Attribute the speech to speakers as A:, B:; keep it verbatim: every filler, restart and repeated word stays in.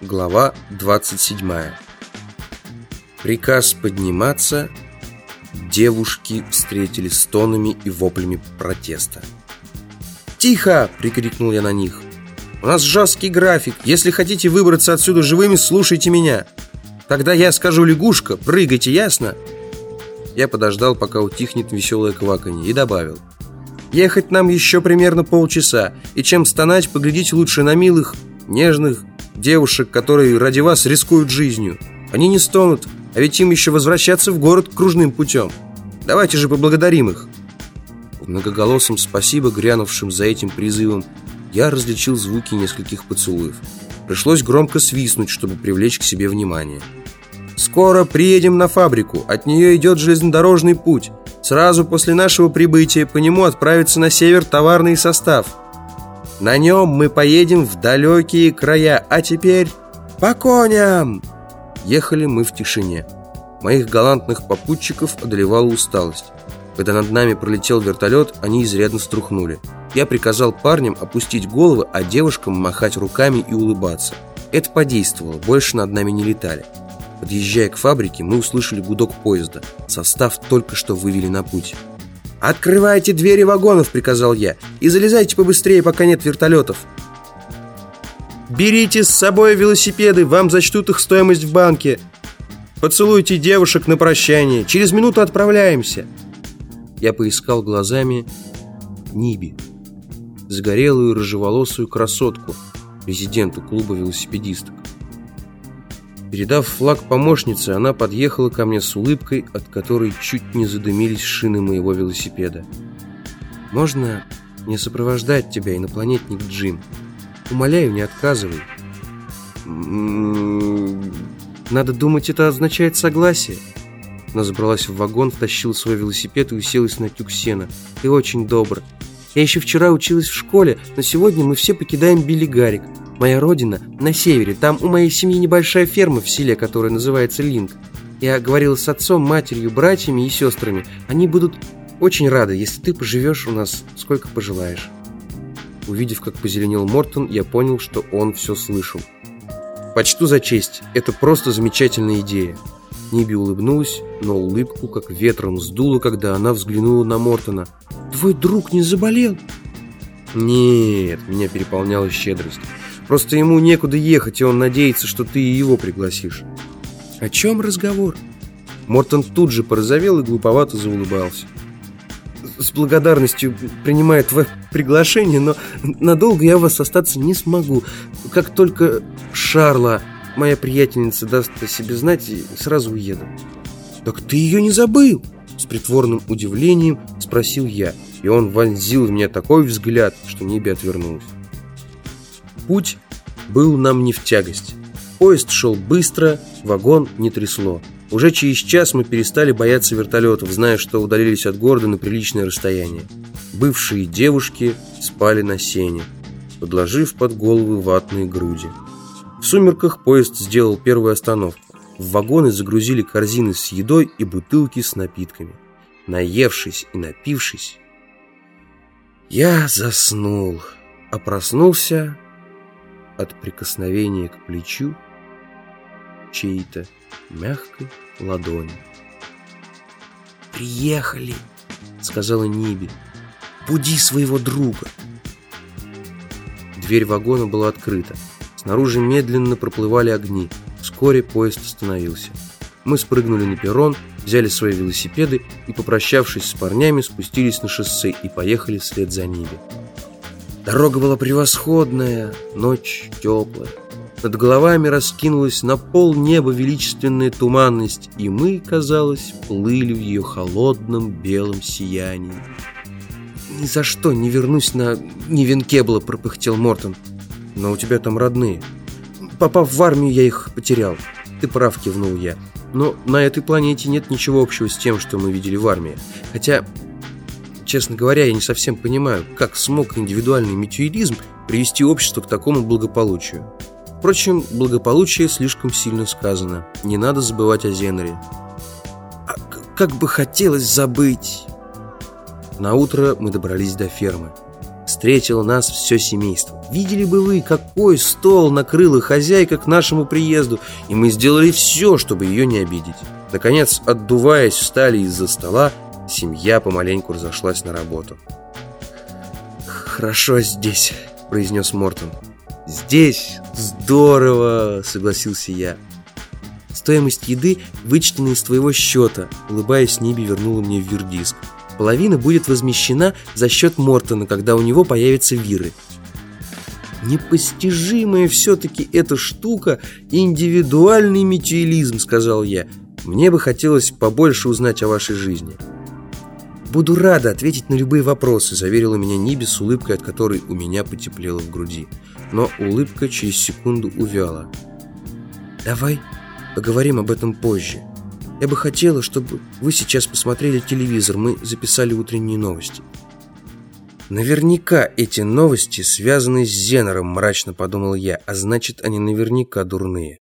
A: Глава двадцать седьмая. Приказ подниматься. Девушки встретили стонами и воплями протеста. «Тихо!» — прикрикнул я на них. «У нас жесткий график. Если хотите выбраться отсюда живыми, слушайте меня. Когда я скажу лягушка, прыгайте, ясно?» Я подождал, пока утихнет веселое кваканье, и добавил: «Ехать нам еще примерно полчаса, и чем стонать, поглядите лучше на милых, нежных девушек, которые ради вас рискуют жизнью. Они не стонут, а ведь им еще возвращаться в город кружным путем. Давайте же поблагодарим их». В многоголосом спасибо, грянувшим за этим призывом, я различил звуки нескольких поцелуев. Пришлось громко свистнуть, чтобы привлечь к себе внимание. «Скоро приедем на фабрику. От нее идет железнодорожный путь. Сразу после нашего прибытия по нему отправится на север товарный состав. На нем мы поедем в далекие края. А теперь по коням!» Ехали мы в тишине. Моих галантных попутчиков одолевала усталость. Когда над нами пролетел вертолет, они изрядно струхнули. Я приказал парням опустить головы, а девушкам махать руками и улыбаться. Это подействовало, больше над нами не летали. Подъезжая к фабрике, мы услышали гудок поезда. Состав только что вывели на путь. «Открывайте двери вагонов», — приказал я, «и залезайте побыстрее, пока нет вертолетов. Берите с собой велосипеды, вам зачтут их стоимость в банке. Поцелуйте девушек на прощание. Через минуту отправляемся». Я поискал глазами Ниби, загорелую рыжеволосую красотку, президенту клуба велосипедисток. Передав флаг помощнице, она подъехала ко мне с улыбкой, от которой чуть не задымились шины моего велосипеда. «Можно не сопровождать тебя, инопланетник Джим? Умоляю, не отказывай». «М-м-м, надо думать, это означает согласие». Она забралась в вагон, втащила свой велосипед и уселась на тюк сена. «Ты очень добр. Я еще вчера училась в школе, но сегодня мы все покидаем Билли-Гаррик. Моя родина на севере. Там у моей семьи небольшая ферма в селе, которая называется Линк. Я говорила с отцом, матерью, братьями и сестрами. Они будут очень рады, если ты поживешь у нас сколько пожелаешь». Увидев, как позеленел Мортон, я понял, что он все слышал. «Почту за честь. Это просто замечательная идея». Ниби улыбнулась, но улыбку как ветром сдуло, когда она взглянула на Мортона. «Твой друг не заболел?» «Нет», — меня переполняла щедрость. «Просто ему некуда ехать, и он надеется, что ты и его пригласишь». «О чем разговор?» Мортон тут же порозовел и глуповато заулыбался. «С благодарностью принимаю твое приглашение, но надолго я у вас остаться не смогу. Как только Шарла, моя приятельница, даст о себе знать, и сразу уеду». «Так ты ее не забыл?» С притворным удивлением спросил я, и он вонзил в меня такой взгляд, что Ниби отвернулась. Путь был нам не в тягость. Поезд шел быстро, вагон не трясло. Уже через час мы перестали бояться вертолетов, зная, что удалились от города на приличное расстояние. Бывшие девушки спали на сене, подложив под головы ватные груди. В сумерках поезд сделал первую остановку. В вагоны загрузили корзины с едой и бутылки с напитками. Наевшись и напившись, я заснул, а проснулся от прикосновения к плечу чьей-то мягкой ладони. «Приехали», — сказала Ниби. «Буди своего друга». Дверь вагона была открыта. Снаружи медленно проплывали огни. Вскоре поезд остановился. Мы спрыгнули на перрон, взяли свои велосипеды и, попрощавшись с парнями, спустились на шоссе и поехали вслед за Ниби. Дорога была превосходная, ночь теплая. Над головами раскинулась на полнеба величественная туманность, и мы, казалось, плыли в ее холодном белом сиянии. «Ни за что не вернусь на Нивенкебла», — пропыхтел Мортон. «Но у тебя там родные». «Попав в армию, я их потерял». «Ты прав», — кивнул я. «Но на этой планете нет ничего общего с тем, что мы видели в армии. Хотя, честно говоря, я не совсем понимаю, как смог индивидуальный метеоризм привести общество к такому благополучию. Впрочем, благополучие слишком сильно сказано. Не надо забывать о Зенере». «А как бы хотелось забыть!» Наутро мы добрались до фермы. встретило нас все семейство. Видели бы вы, какой стол накрыла хозяйка к нашему приезду, и мы сделали все, чтобы ее не обидеть. Наконец, отдуваясь, встали из-за стола, семья помаленьку разошлась на работу. «Хорошо здесь», — произнес Мортон. «Здесь здорово», — согласился я. «Стоимость еды вычтена из твоего счета», — улыбаясь, Ниби вернула мне вирдиск. «Половина будет возмещена за счет Мортона, когда у него появятся виры». «Непостижимая все-таки эта штука — индивидуальный метеолизм», — сказал я. «Мне бы хотелось побольше узнать о вашей жизни». «Буду рада ответить на любые вопросы», — заверила меня Ниби с улыбкой, от которой у меня потеплело в груди. Но улыбка через секунду увяла. «Давай поговорим об этом позже. Я бы хотела, чтобы вы сейчас посмотрели телевизор. Мы записали утренние новости». «Наверняка эти новости связаны с Зенором», — мрачно подумал я, «а значит, они наверняка дурные».